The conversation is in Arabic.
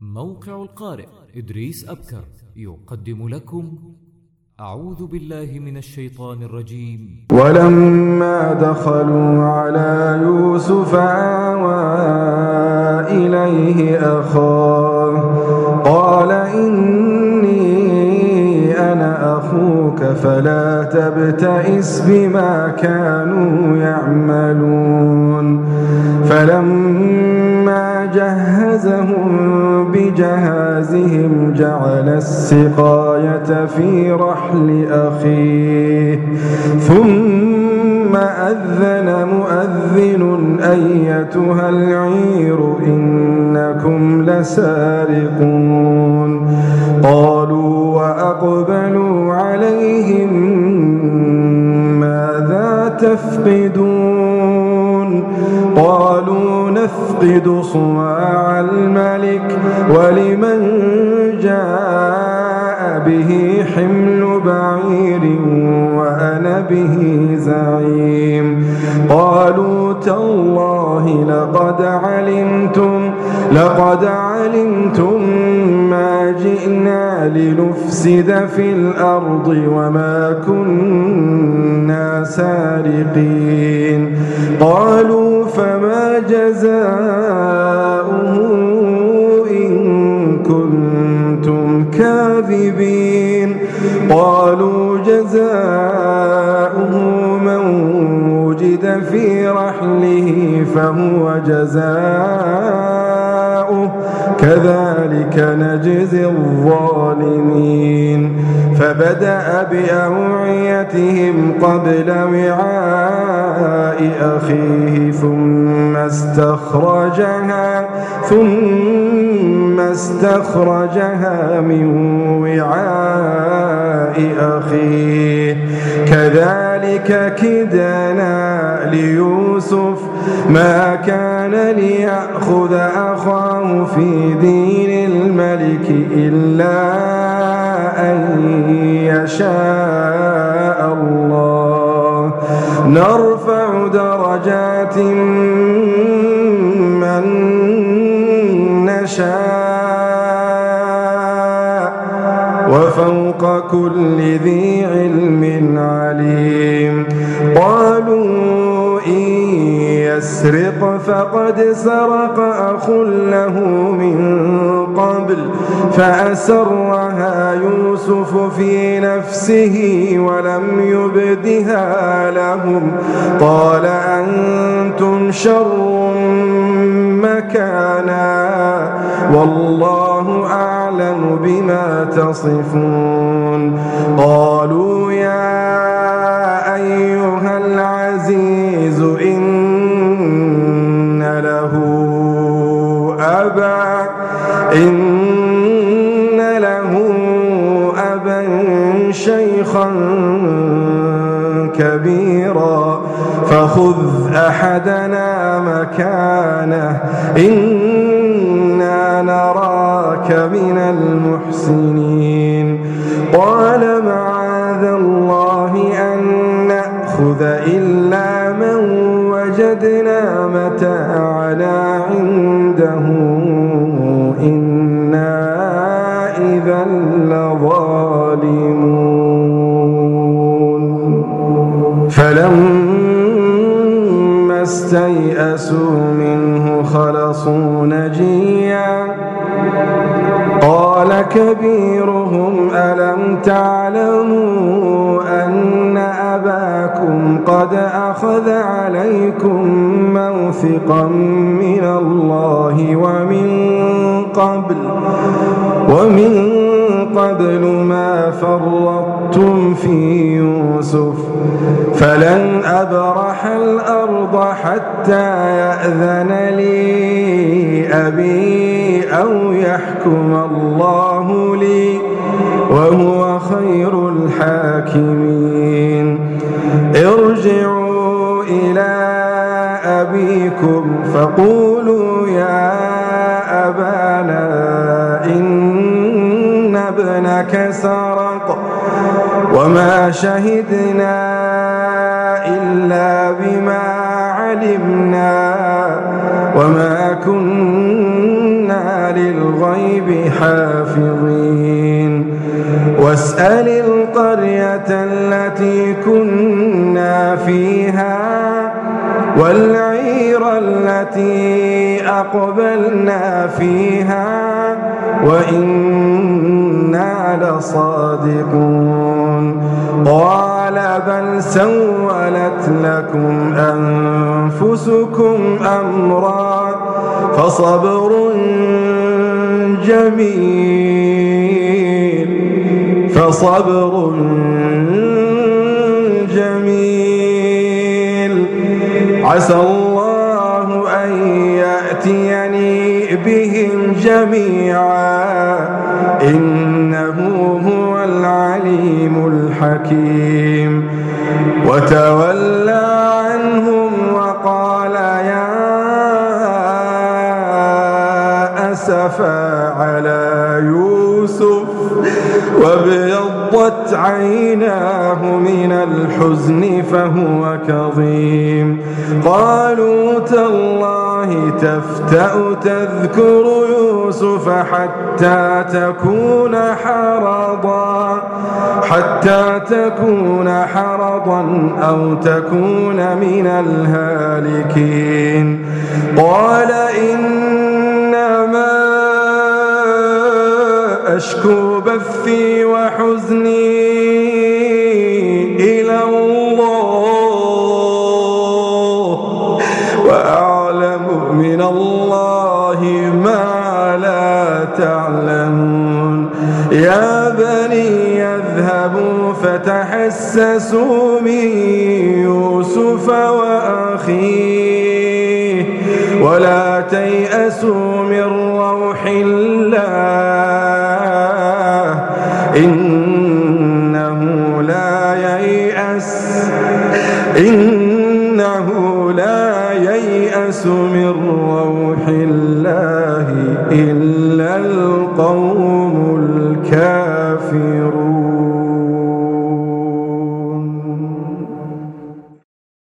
موقع القارئ إدريس أبكر يقدم لكم أعوذ بالله من الشيطان الرجيم. ولما دخلوا على يوسف آوى إليه أخاه قال إني أنا أخوك فلا تبتئس بما كانوا يعملون. فلما جهزهم بجهازهم جعل السقاية في رحل أخيه ثم أذن مؤذن أيتها العير إنكم لسارقون. قالوا وأقبلوا عليهم ماذا تفقدون؟ قالوا نفقد صواع الملك ولمن جاء به حمل بعير وأنا به زعيم. قالوا تالله لقد علمتم ما جئنا لنفسد في الأرض وما كنا سارقين. قالوا فما جزاؤه إن كنتم كاذبين؟ قالوا جزاؤه من وجد في رحله فهو جزاؤه كذلك نجزي الظالمين. فبدأ بأوعيتهم قبل وعاء أخيه ثم استخرجها من وعاء أخيه كذلك كدنا ليوسف ما كان ليأخذ أخاه في دين الملك إلا أن يشاء الله نرفع درجات من نشاء وفوق كل ذي علم عليم. قالوا إن يسرق فقد سرق أخ له من قبل فأسرها يوسف في نفسه ولم يبدها لهم. قال أنتم شر مكانا والله أعلم بما تصفون. قالوا يا أيها العزيز إن له أبا شيخا كبيرا فخذ أحدنا مكانه إنا نراك من المحسنين. قال معاذ الله أن نأخذ إلا من وجدنا متاعنا عنده إنا إذا لظالمون. فلما استيئسوا منه خلصوا نجيا قال كبيرهم ألم تعلموا أن أباكم قد أخذ عليكم موثقا من الله ومن قبل ما فرطتم في يوسف فلن أبرح الأرض حتى يأذن لي أبي أو يحكم الله لي وهو خير الحاكمين. ارجعوا إلى أبيكم فقولوا يا أبانا إن ابنك سرق وما شهدنا إلا بما علمنا وما كنا للغيب الغيب حافظين واسأل القرية التي كنا فيها والعير التي أقبلنا فيها وإنا لصادقون قال بل سولت لكم أنفسكم أمرا فصبر جميل عسى الله أن يأتيني بهم جميعا إنه هو العليم الحكيم وتولى عنهم وقال يا أسفا على يوسف وابيضت عيناه من الحزن فهو كظيم قالوا تالله تفتأ تذكر يوسف حتى تكون حرضا أو تكون من الهالكين قال إنما أشكو بثي وحزني إلى الله وأعلم من الله ما لا تعلمون يا بني اذهبوا فتحسسوا من يوسف وأخيه ولا تيأسوا من روح الله إنه لا ييأس من روح الله إلا القوم الكافرون